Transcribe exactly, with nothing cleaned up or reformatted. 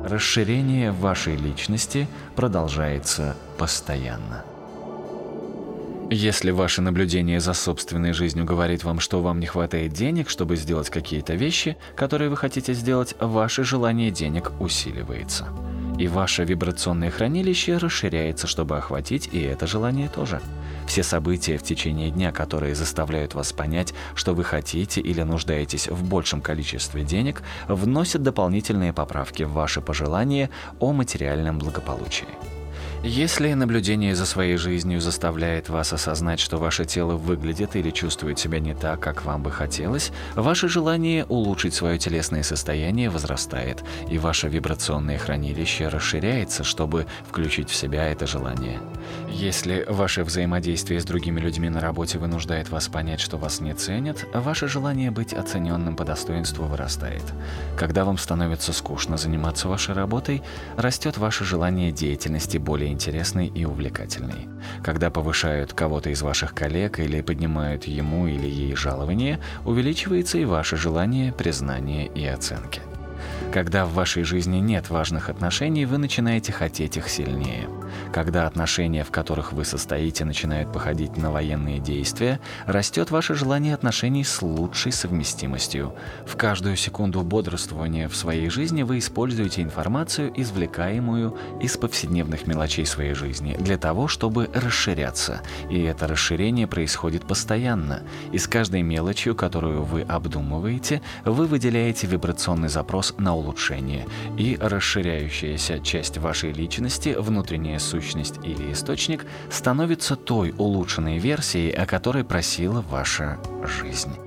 Расширение вашей личности продолжается постоянно. Если ваше наблюдение за собственной жизнью говорит вам, что вам не хватает денег, чтобы сделать какие-то вещи, которые вы хотите сделать, ваше желание денег усиливается. И ваше вибрационное хранилище расширяется, чтобы охватить и это желание тоже. Все события в течение дня, которые заставляют вас понять, что вы хотите или нуждаетесь в большем количестве денег, вносят дополнительные поправки в ваши пожелания о материальном благополучии. Если наблюдение за своей жизнью заставляет вас осознать, что ваше тело выглядит или чувствует себя не так, как вам бы хотелось, ваше желание улучшить свое телесное состояние возрастает, и ваше вибрационное хранилище расширяется, чтобы включить в себя это желание. Если ваше взаимодействие с другими людьми на работе вынуждает вас понять, что вас не ценят, ваше желание быть оцененным по достоинству вырастает. Когда вам становится скучно заниматься вашей работой, растет ваше желание деятельности более интересной и увлекательной. Когда повышают кого-то из ваших коллег или поднимают ему или ей жалование, увеличивается и ваше желание признания и оценки. Когда в вашей жизни нет важных отношений, вы начинаете хотеть их сильнее. Когда отношения, в которых вы состоите, начинают походить на военные действия, растет ваше желание отношений с лучшей совместимостью. В каждую секунду бодрствования в своей жизни вы используете информацию, извлекаемую из повседневных мелочей своей жизни, для того, чтобы расширяться. И это расширение происходит постоянно. И с каждой мелочью, которую вы обдумываете, вы выделяете вибрационный запрос на улучшение, и расширяющаяся часть вашей личности, внутренняя сущность или источник, становится той улучшенной версией, о которой просила ваша жизнь.